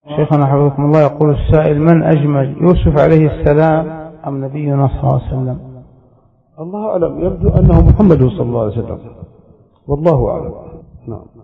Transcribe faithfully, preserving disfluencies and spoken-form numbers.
شيخنا حفظكم الله، يقول السائل: من أجمل، يوسف عليه السلام أم نبينا صلى الله عليه وسلم؟ الله أعلم، يبدو أنه محمد صلى الله عليه وسلم، والله أعلم. نعم.